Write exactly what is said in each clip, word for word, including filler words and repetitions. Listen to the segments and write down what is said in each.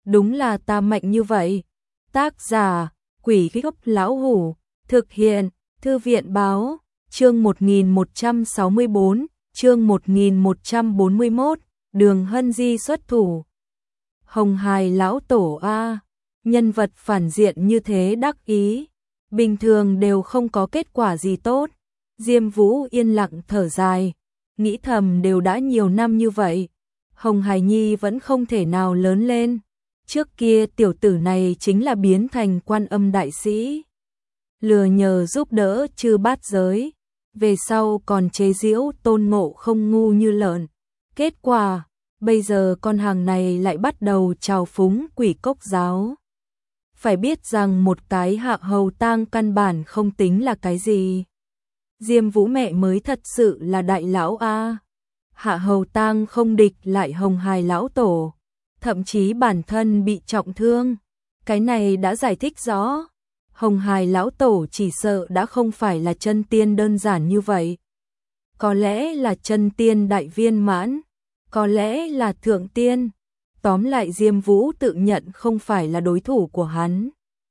đúng là ta mạnh như vậy. Tác giả, Quỷ Gốc Lão Hủ, thực hiện, Thư viện báo, chương một nghìn một trăm sáu mươi bốn, chương một nghìn một trăm bốn mươi mốt, Đường Hân Di xuất thủ. Hồng Hài Lão Tổ a, nhân vật phản diện như thế đắc ý, bình thường đều không có kết quả gì tốt. Diêm Vũ yên lặng thở dài, nghĩ thầm đều đã nhiều năm như vậy, Hồng Hài Nhi vẫn không thể nào lớn lên. Trước kia tiểu tử này chính là biến thành Quan Âm đại sĩ, lừa nhờ giúp đỡ chư bát giới, về sau còn chế giễu Tôn Ngộ Không ngu như lợn. Kết quả, bây giờ con hàng này lại bắt đầu trào phúng Quỷ Cốc giáo. Phải biết rằng một cái Hạ Hầu Tang căn bản không tính là cái gì. Diêm Vũ mẹ mới thật sự là đại lão a. Hạ Hầu Tang không địch lại Hồng Hài Lão Tổ, thậm chí bản thân bị trọng thương. Cái này đã giải thích rõ, Hồng Hài Lão Tổ chỉ sợ đã không phải là chân tiên đơn giản như vậy. Có lẽ là chân tiên đại viên mãn, có lẽ là thượng tiên. Tóm lại Diêm Vũ tự nhận không phải là đối thủ của hắn.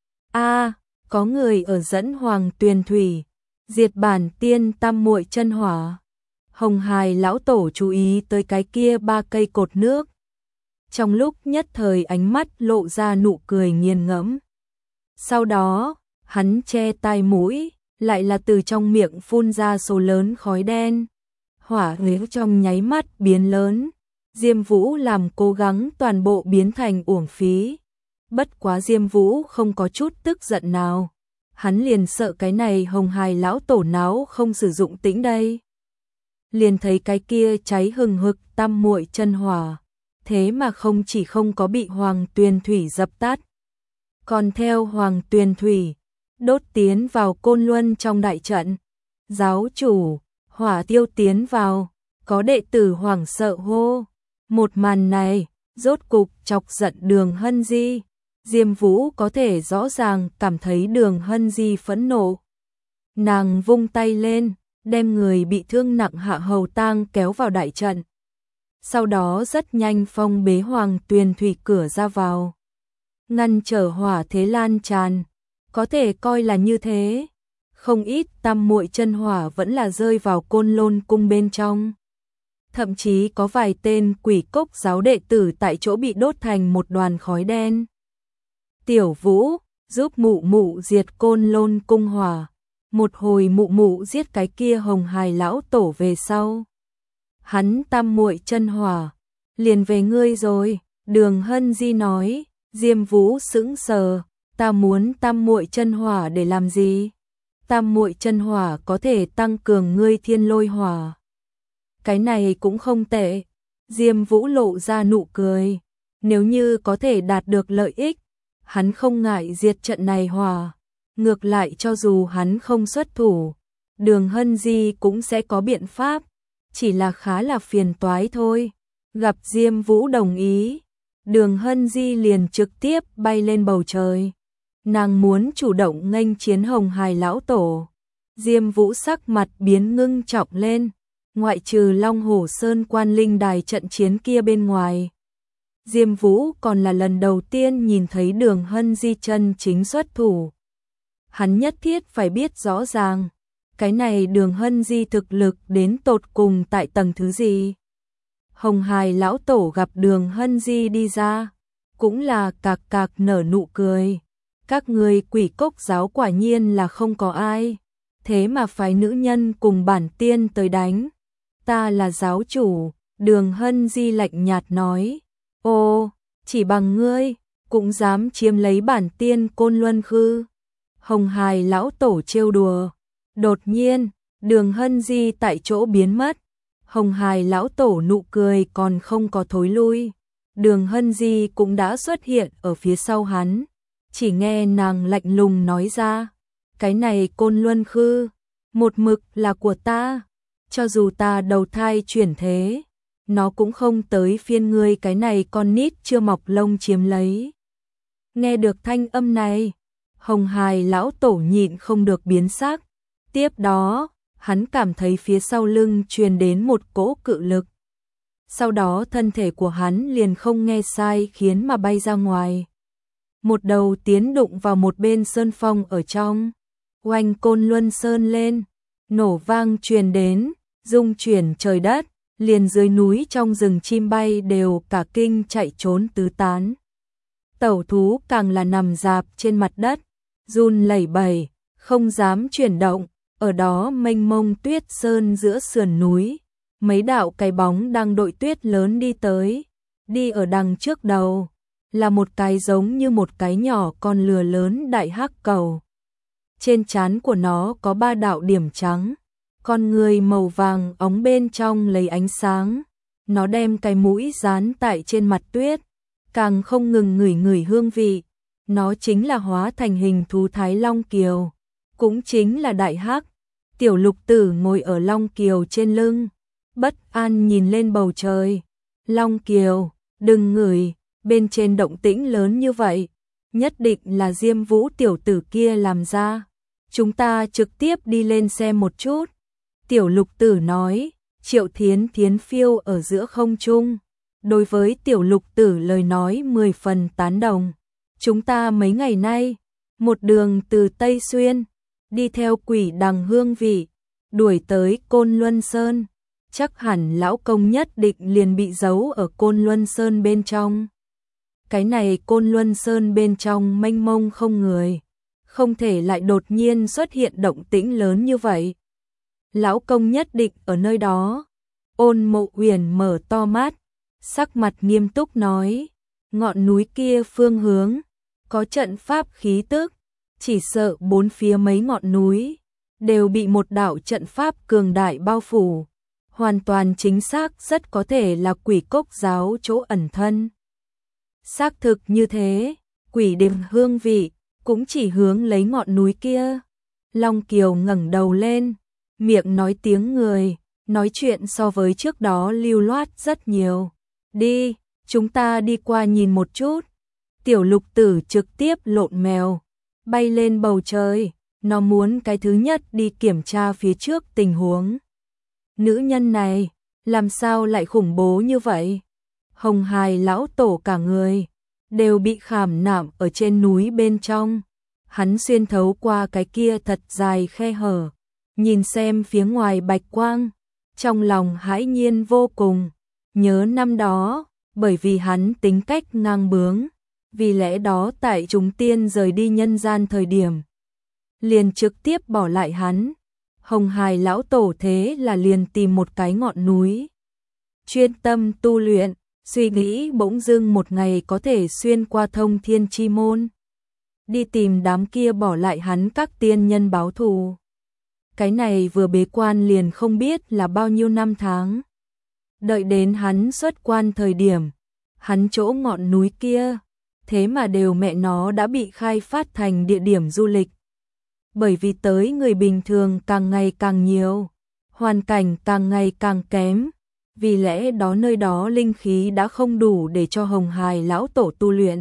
A, có người ở dẫn Hoàng Tuyền Thủy, diệt bản tiên tam muội chân hỏa. Hồng Hài Lão Tổ chú ý tới cái kia ba cây cột nước. Trong lúc nhất thời ánh mắt lộ ra nụ cười nghiền ngẫm. Sau đó, hắn che tai mũi, lại là từ trong miệng phun ra số lớn khói đen. Hỏa huyết trong nháy mắt biến lớn. Diêm Vũ làm cố gắng toàn bộ biến thành uổng phí. Bất quá Diêm Vũ không có chút tức giận nào. Hắn liền sợ cái này Hồng Hài Lão Tổ náo không sử dụng tĩnh đây. Liền thấy cái kia cháy hừng hực tam muội chân hỏa, thế mà không chỉ không có bị Hoàng Tuyền Thủy dập tắt, còn theo Hoàng Tuyền Thủy đốt tiến vào Côn Luân trong đại trận. Giáo chủ, hỏa tiêu tiến vào, có đệ tử hoảng sợ hô. Một màn này rốt cục chọc giận Đường Hân Di. Diêm Vũ có thể rõ ràng cảm thấy Đường Hân Di phẫn nộ. Nàng vung tay lên, đem người bị thương nặng Hạ Hầu Tang kéo vào đại trận. Sau đó rất nhanh phong bế Hoàng Tuyền Thủy cửa ra vào, ngăn trở hỏa thế lan tràn. Có thể coi là như thế, không ít tam muội chân hỏa vẫn là rơi vào Côn Lôn cung bên trong. Thậm chí có vài tên Quỷ Cốc giáo đệ tử tại chỗ bị đốt thành một đoàn khói đen. Tiểu Vũ, giúp mụ mụ diệt Côn Lôn cung hỏa. Một hồi mụ mụ giết cái kia Hồng Hài Lão Tổ về sau, hắn tam muội chân hỏa liền về ngươi rồi. Đường Hân Di nói. Diêm Vũ sững sờ, ta muốn tam muội chân hỏa để làm gì? Tam muội chân hỏa có thể tăng cường ngươi thiên lôi hỏa. Cái này cũng không tệ. Diêm Vũ lộ ra nụ cười, nếu như có thể đạt được lợi ích, hắn không ngại diệt trận này hỏa. Ngược lại cho dù hắn không xuất thủ, Đường Hân Di cũng sẽ có biện pháp, chỉ là khá là phiền toái thôi. Gặp Diêm Vũ đồng ý, Đường Hân Di liền trực tiếp bay lên bầu trời. Nàng muốn chủ động nghênh chiến Hồng Hài Lão Tổ. Diêm Vũ sắc mặt biến ngưng trọng lên, ngoại trừ Long Hổ Sơn Quan Linh Đài trận chiến kia bên ngoài, Diêm Vũ còn là lần đầu tiên nhìn thấy Đường Hân Di chân chính xuất thủ. Hắn nhất thiết phải biết rõ ràng, cái này Đường Hân Di thực lực đến tột cùng tại tầng thứ gì. Hồng Hài Lão Tổ gặp Đường Hân Di đi ra, cũng là cạc cạc nở nụ cười. Các người Quỷ Cốc giáo quả nhiên là không có ai, thế mà phái nữ nhân cùng bản tiên tới đánh. Ta là giáo chủ, Đường Hân Di lạnh nhạt nói. Ô, chỉ bằng ngươi, cũng dám chiếm lấy bản tiên Côn Luân Khư. Hồng Hài Lão Tổ trêu đùa. Đột nhiên, Đường Hân Di tại chỗ biến mất. Hồng Hài Lão Tổ nụ cười còn không có thối lui. Đường Hân Di cũng đã xuất hiện ở phía sau hắn. Chỉ nghe nàng lạnh lùng nói ra, cái này Côn Luân Khư, một mực là của ta. Cho dù ta đầu thai chuyển thế, nó cũng không tới phiên ngươi cái này con nít chưa mọc lông chiếm lấy. Nghe được thanh âm này, Hồng Hài Lão Tổ nhịn không được biến sắc. Tiếp đó, hắn cảm thấy phía sau lưng truyền đến một cỗ cự lực. sau đó thân thể của hắn liền không nghe sai khiến mà bay ra ngoài. Một đầu tiến đụng vào một bên sơn phong ở trong, oanh Côn Luân Sơn lên, nổ vang truyền đến, rung chuyển trời đất, liền dưới núi trong rừng chim bay đều cả kinh chạy trốn tứ tán. Tẩu thú càng là nằm rạp trên mặt đất, run lẩy bẩy, không dám chuyển động, ở đó mênh mông tuyết sơn giữa sườn núi, mấy đạo cái bóng đang đội tuyết lớn đi tới, đi ở đằng trước đầu, là một cái giống như một cái nhỏ con lừa lớn đại hắc cầu. Trên trán của nó có ba đạo điểm trắng, con người màu vàng óng bên trong lấy ánh sáng, nó đem cái mũi dán tại trên mặt tuyết, càng không ngừng ngửi ngửi hương vị, nó chính là hóa thành hình thú Thái Long Kiều, cũng chính là đại hắc. Tiểu Lục Tử ngồi ở Long Kiều trên lưng, bất an nhìn lên bầu trời. Long Kiều, đừng ngửi, bên trên động tĩnh lớn như vậy, nhất định là Diêm Vũ tiểu tử kia làm ra. Chúng ta trực tiếp đi lên xem một chút. Tiểu Lục Tử nói, Triệu Thiến Thiến phiêu ở giữa không trung. Đối với Tiểu Lục Tử lời nói mười phần tán đồng. Chúng ta mấy ngày nay, một đường từ Tây Xuyên, đi theo quỷ đằng hương vị, đuổi tới Côn Luân Sơn. Chắc hẳn lão công nhất định liền bị giấu ở Côn Luân Sơn bên trong. Cái này Côn Luân Sơn bên trong mênh mông không người, không thể lại đột nhiên xuất hiện động tĩnh lớn như vậy. Lão công nhất định ở nơi đó. Ôn Mộ Huyền mở to mắt, sắc mặt nghiêm túc nói, ngọn núi kia phương hướng, có trận pháp khí tức, chỉ sợ bốn phía mấy ngọn núi, đều bị một đạo trận pháp cường đại bao phủ. Hoàn toàn chính xác rất có thể là quỷ cốc giáo chỗ ẩn thân. Xác thực như thế, quỷ đêm hương vị, cũng chỉ hướng lấy ngọn núi kia. Long Kiều ngẩng đầu lên, miệng nói tiếng người, nói chuyện so với trước đó lưu loát rất nhiều. Đi, chúng ta đi qua nhìn một chút. Tiểu Lục Tử trực tiếp lộn mèo, bay lên bầu trời, nó muốn cái thứ nhất đi kiểm tra phía trước tình huống. Nữ nhân này, làm sao lại khủng bố như vậy? Hồng Hài lão tổ cả người, đều bị khảm nạm ở trên núi bên trong. Hắn xuyên thấu qua cái kia thật dài khe hở, nhìn xem phía ngoài bạch quang, trong lòng hãi nhiên vô cùng. Nhớ năm đó, bởi vì hắn tính cách ngang bướng, vì lẽ đó tại chúng tiên rời đi nhân gian thời điểm, liền trực tiếp bỏ lại hắn. Hồng Hài lão tổ thế là liền tìm một cái ngọn núi, chuyên tâm tu luyện, suy nghĩ bỗng dưng một ngày có thể xuyên qua thông thiên chi môn, đi tìm đám kia bỏ lại hắn các tiên nhân báo thù. Cái này vừa bế quan liền không biết là bao nhiêu năm tháng. Đợi đến hắn xuất quan thời điểm, hắn chỗ ngọn núi kia, thế mà đều mẹ nó đã bị khai phát thành địa điểm du lịch. Bởi vì tới người bình thường càng ngày càng nhiều, hoàn cảnh càng ngày càng kém, vì lẽ đó nơi đó linh khí đã không đủ để cho Hồng Hài lão tổ tu luyện.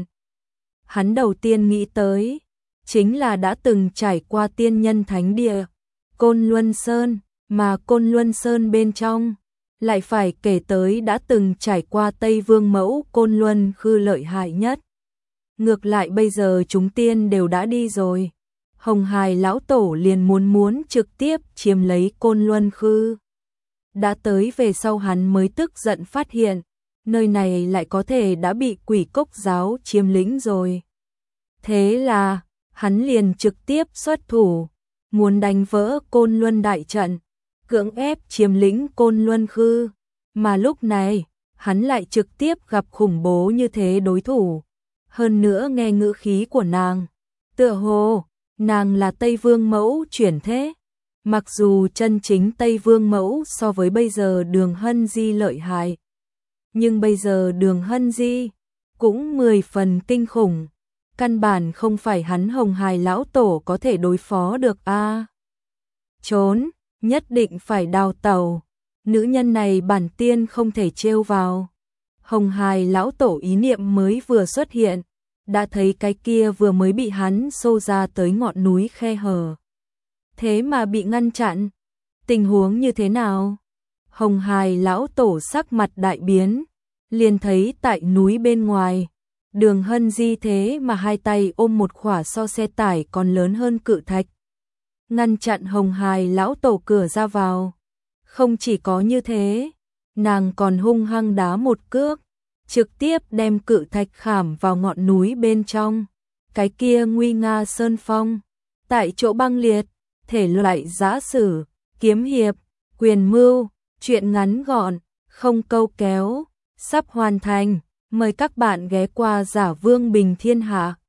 Hắn đầu tiên nghĩ tới, chính là đã từng trải qua tiên nhân thánh địa, Côn Luân Sơn, mà Côn Luân Sơn bên trong, lại phải kể tới đã từng trải qua Tây Vương Mẫu Côn Luân Khư lợi hại nhất. Ngược lại bây giờ chúng tiên đều đã đi rồi. Hồng Hài lão tổ liền muốn muốn trực tiếp chiếm lấy Côn Luân Khư. Đã tới về sau hắn mới tức giận phát hiện, nơi này lại có thể đã bị quỷ cốc giáo chiếm lĩnh rồi. Thế là, hắn liền trực tiếp xuất thủ, muốn đánh vỡ Côn Luân đại trận, cưỡng ép chiếm lĩnh Côn Luân Khư. Mà lúc này, hắn lại trực tiếp gặp khủng bố như thế đối thủ. Hơn nữa nghe ngữ khí của nàng, tựa hồ nàng là Tây Vương Mẫu chuyển thế. Mặc dù chân chính Tây Vương Mẫu so với bây giờ Đường Hân Di lợi hại, nhưng bây giờ Đường Hân Di cũng mười phần kinh khủng, căn bản không phải hắn Hồng Hài lão tổ có thể đối phó được a. À, trốn, nhất định phải đào tẩu, nữ nhân này bản tiên không thể trêu vào. Hồng Hài lão tổ ý niệm mới vừa xuất hiện, đã thấy cái kia vừa mới bị hắn xô ra tới ngọn núi khe hở, thế mà bị ngăn chặn. Tình huống như thế nào? Hồng Hài lão tổ sắc mặt đại biến, liền thấy tại núi bên ngoài, Đường Hân Di thế mà hai tay ôm một khỏa so xe tải còn lớn hơn cự thạch, ngăn chặn Hồng Hài lão tổ cửa ra vào. Không chỉ có như thế, nàng còn hung hăng đá một cước, trực tiếp đem cự thạch khảm vào ngọn núi bên trong. Cái kia nguy nga sơn phong, tại chỗ băng liệt, thể loại giã sử, kiếm hiệp, quyền mưu, truyện ngắn gọn, không câu kéo, sắp hoàn thành. Mời các bạn ghé qua Giả Vương Bình Thiên Hạ.